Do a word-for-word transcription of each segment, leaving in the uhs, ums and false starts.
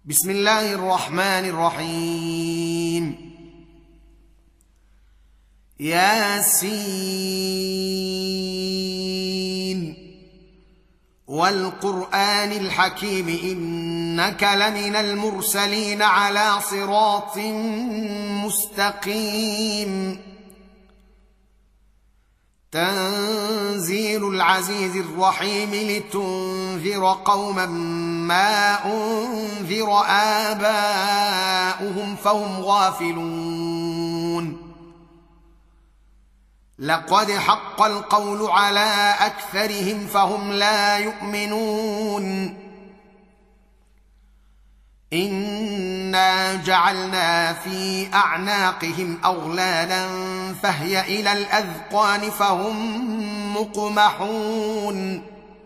بسم الله الرحمن الرحيم. ياسين والقرآن الحكيم إنك لمن المرسلين على صراط مستقيم. تنزيل العزيز الرحيم لتنذر قوما ما أنذر آباؤهم فهم غافلون. لقد حق القول على أكثرهم فهم لا يؤمنون. إنا جعلنا في أعناقهم أغلالا فهي إلى الأذقان فهم مقمحون.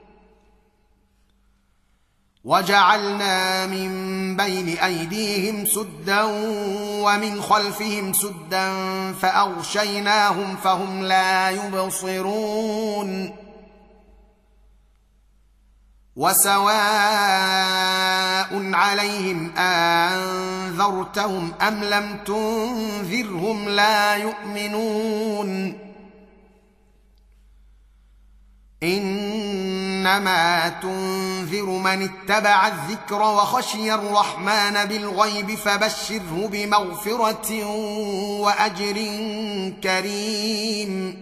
وجعلنا من بين أيديهم سدا ومن خلفهم سدا فأغشيناهم فهم لا يبصرون. وسواء عليهم أنذرتهم أم لم تنذرهم لا يؤمنون. إنما تنذر من اتبع الذكر وخشي الرحمن بالغيب فبشره بمغفرة وأجر كريم.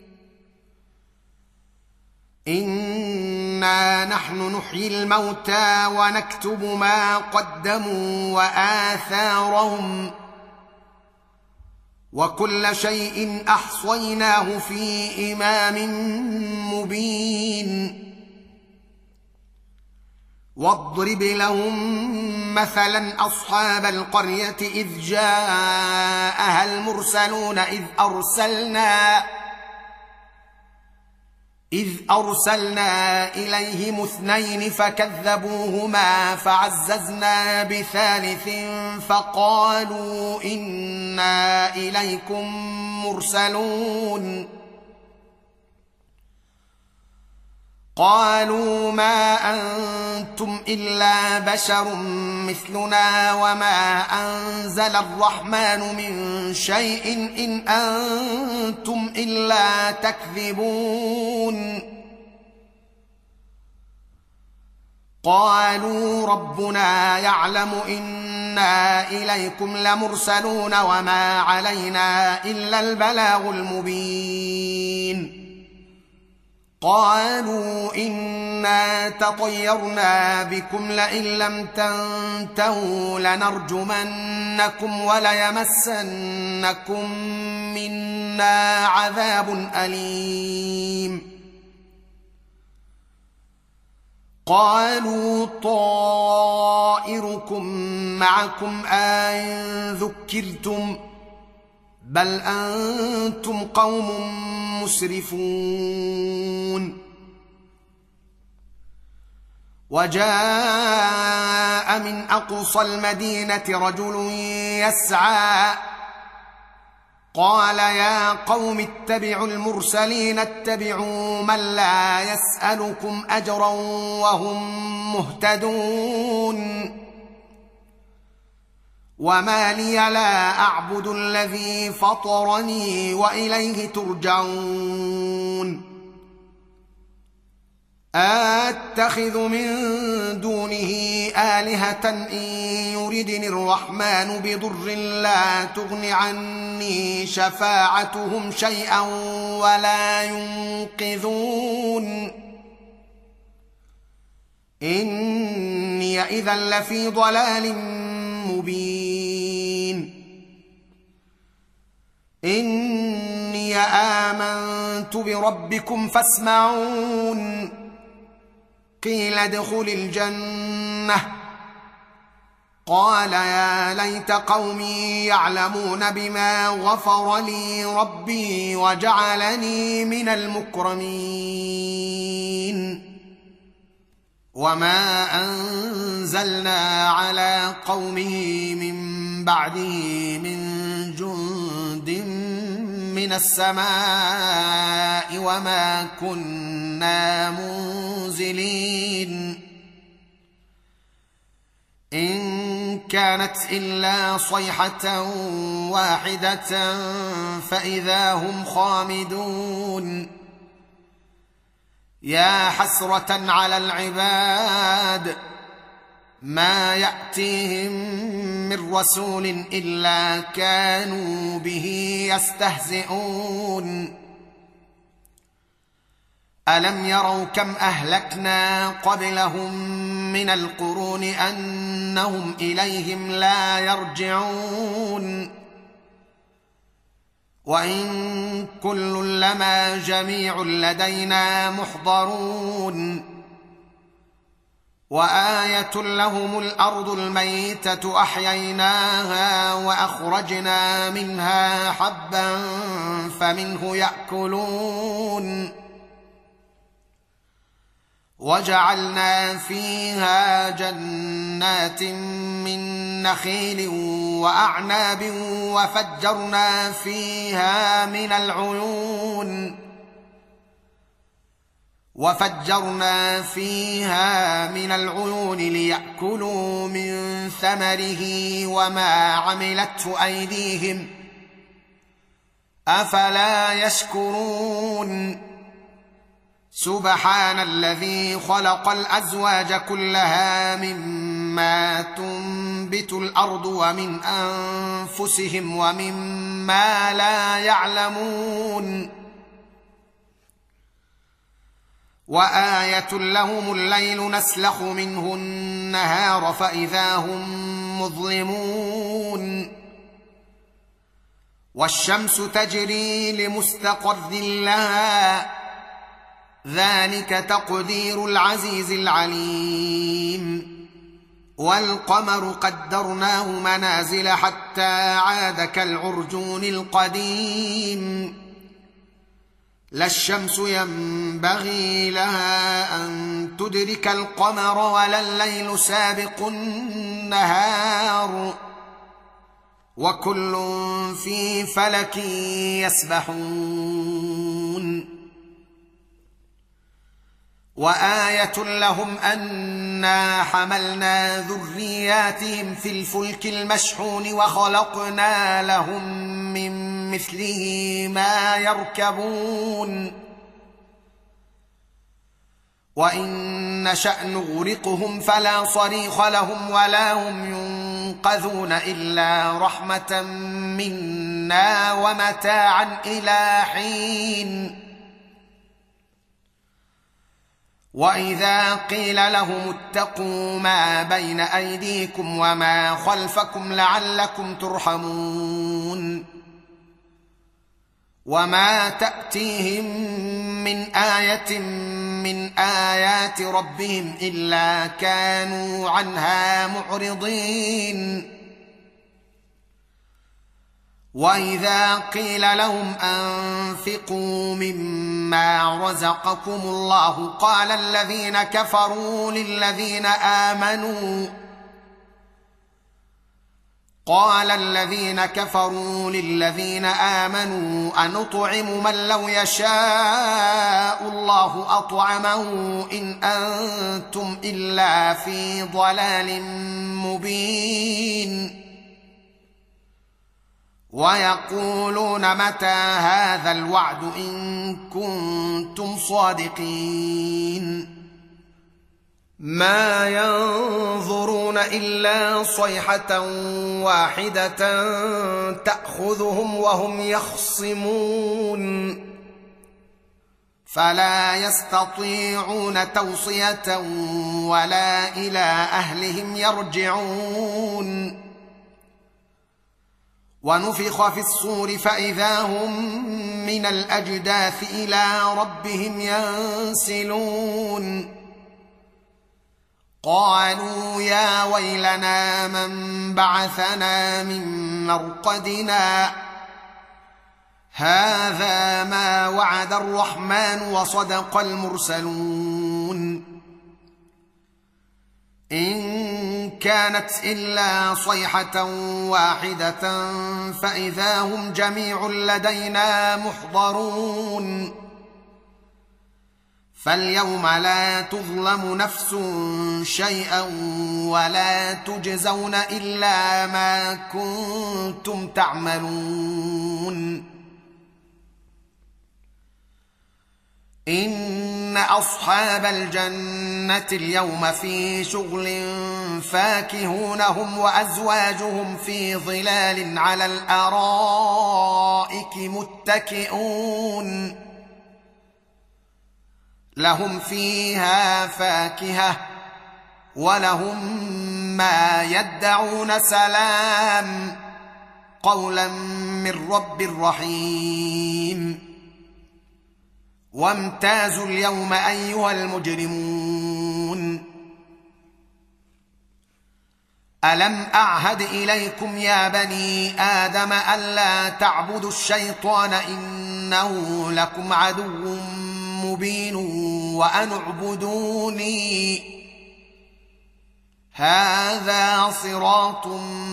إنا نحن نحيي الموتى ونكتب ما قدموا وآثارهم وكل شيء أحصيناه في إمام مبين. واضرب لهم مثلا أصحاب القرية إذ جاءها المرسلون إذ أرسلنا إذ أرسلنا إليهم اثنين فكذبوهما فعززنا بثالث فقالوا إنا إليكم مرسلون. قالوا ما أنتم إلا بشر مثلنا وما أنزل الرحمن من شيء إن أنتم إلا تكذبون. قالوا ربنا يعلم إنا إليكم لمرسلون وما علينا إلا البلاغ المبين. قالوا إنا تطيرنا بكم لئن لم تنتهوا لنرجمنكم وليمسنكم منا عذاب أليم. قالوا طائركم معكم أئن ذكرتم بل أنتم قوم مسرفون. وجاء من أقصى المدينة رجل يسعى قال يا قوم اتبعوا المرسلين اتبعوا من لا يسألكم أجرا وهم مهتدون. وما لي لا أعبد الذي فطرني وإليه ترجعون. أتخذ من دونه آلهة إن يردني الرحمن بضر لا تغن عني شفاعتهم شيئا ولا ينقذون. إني إذا لفي ضلال مبين. إني آمنت بربكم فاسمعون. قيل ادخل الجنة قال يا ليت قومي يعلمون بما غفر لي ربي وجعلني من المكرمين. وما أنزلنا على قومه من بعده من جند من السماء وما كنا منزلين. إن كانت إلا صيحة واحدة فإذا هم خامدون يا حسرة على العباد ما يأتيهم من رسول إلا كانوا به يستهزئون ألم يروا كم أهلكنا قبلهم من القرون أنهم إليهم لا يرجعون وإن كل لما جميع لدينا محضرون وآية لهم الأرض الميتة أحييناها وأخرجنا منها حبا فمنه يأكلون وجعلنا فيها جنات من نخيل وأعناب وفجرنا فيها من العيون وفجرنا فيها من العيون ليأكلوا من ثمره وما عملته أيديهم أفلا يشكرون سبحان الذي خلق الأزواج كلها مما تنبت الأرض ومن أنفسهم ومما لا يعلمون وآية لهم الليل نسلخ منه النهار فإذا هم مظلمون والشمس تجري لمستقر لها ذلك تقدير العزيز العليم والقمر قدرناه منازل حتى عاد كالعرجون القديم لا الشمس ينبغي لها أن تدرك القمر ولا الليل سابق النهار وكل في فلك يسبحون وآية لهم أنا حملنا ذرياتهم في الفلك المشحون وخلقنا لهم من مثله ما يركبون وإن نشأ نغرقهم فلا صريخ لهم ولا هم ينقذون إلا رحمة منا ومتاعا إلى حين وإذا قيل لهم اتقوا ما بين أيديكم وما خلفكم لعلكم ترحمون وما تأتيهم من آية من آيات ربهم إلا كانوا عنها معرضين وإذا قيل لهم أنفقوا مما رزقكم الله قال الذين كفروا للذين آمنوا قال الذين كفروا للذين آمنوا أنطعم من لو يشاء الله أطعمه إن أنتم إلا في ضلال مبين ويقولون متى هذا الوعد إن كنتم صادقين ما ينظرون إلا صيحة واحدة تأخذهم وهم يخصمون فلا يستطيعون توصية ولا إلى أهلهم يرجعون ونفخ في الصور فإذا هم من الأجداث إلى ربهم ينسلون قالوا يا ويلنا من بعثنا من مرقدنا هذا ما وعد الرحمن وصدق المرسلون إن كانت إلا صيحة واحدة فإذا هم جميع لدينا محضرون فاليوم لا تظلم نفس شيئا ولا تجزون إلا ما كنتم تعملون. إن أصحاب الجنة اليوم في شغل فاكهون هم وأزواجهم في ظلال على الأرائك متكئون لهم فيها فاكهة ولهم ما يدعون سلام قولا من رب رحيم. وامتازوا اليوم أيها المجرمون ألم أعهد إليكم يا بني آدم ألا تعبدوا الشيطان إنه لكم عدو مبين وأن اعبدوني هذا صراط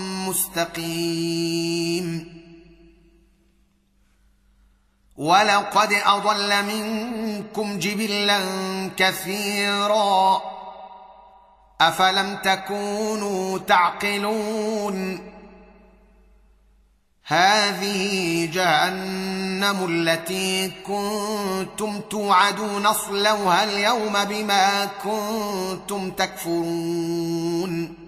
مستقيم. ولقد أضل منكم جبلا كثيرا أفلم تكونوا تعقلون. هذه جهنم التي كنتم توعدون اصلوها اليوم بما كنتم تكفرون.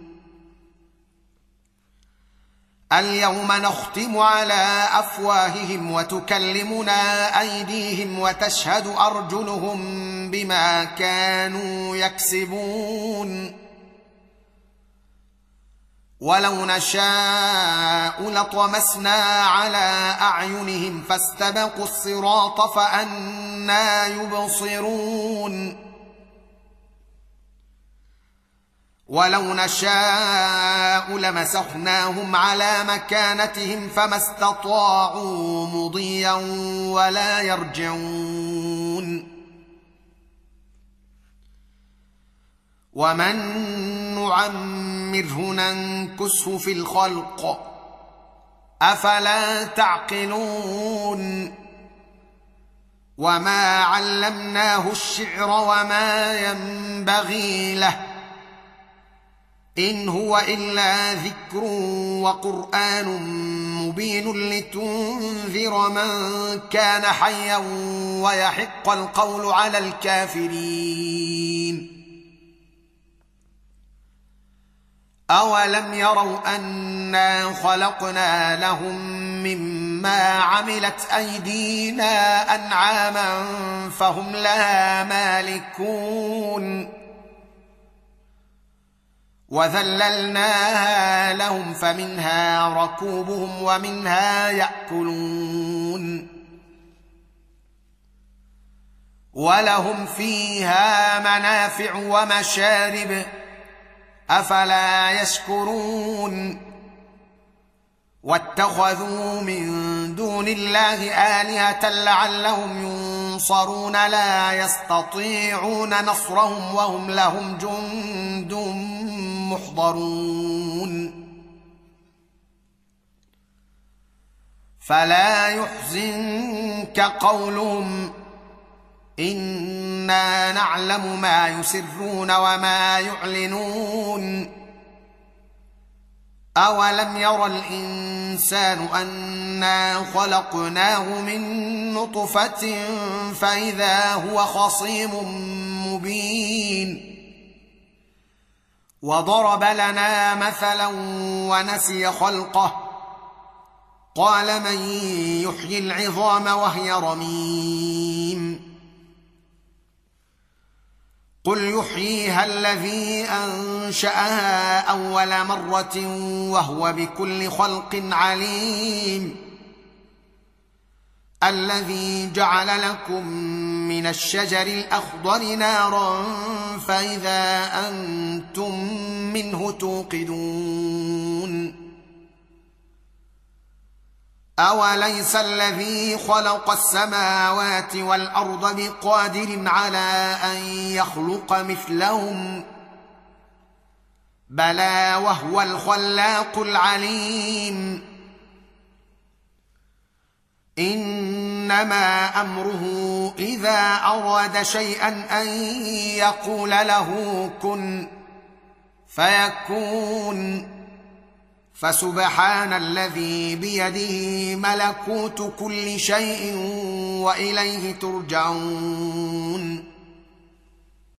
اليوم نختم على أفواههم وتكلمنا أيديهم وتشهد أرجلهم بما كانوا يكسبون. ولو نشاء لطمسنا على أعينهم فاستبقوا الصراط فأنى يبصرون. ولو نشاء لمسخناهم على مكانتهم فما استطاعوا مضيا ولا يرجعون. ومن نعمره ننكسه في الخلق أفلا تعقلون. وما علمناه الشعر وما ينبغي له إن هو إلا ذكر وقرآن مبين لتنذر من كان حيا ويحق القول على الكافرين. أولم يروا أنا خلقنا لهم مما عملت أيدينا أنعاما فهم لها مالكون وذللناها لهم فمنها ركوبهم ومنها يأكلون ولهم فيها منافع ومشارب أفلا يشكرون. واتخذوا من دون الله آلهة لعلهم ينصرون لا يستطيعون نصرهم وهم لهم جند محضرون. فلا يحزنك قولهم إنا نعلم ما يسرون وما يعلنون. أولم ير الإنسان أنا خلقناه من نطفة فإذا هو خصيم مبين. وضرب لنا مثلا ونسي خلقه قال من يحيي العظام وهي رميم قل يحييها الذي أنشأها أول مرة وهو بكل خلق عليم. الذي جعل لكم من الشجر الأخضر نارا فإذا أنتم منه توقدون. أوليس الذي خلق السماوات والأرض بقادر على أن يخلق مثلهم بلى وهو الخلاق العليم. إن انما امره اذا اراد شيئا ان يقول له كن فيكون. فسبحان الذي بيده ملكوت كل شيء واليه ترجعون.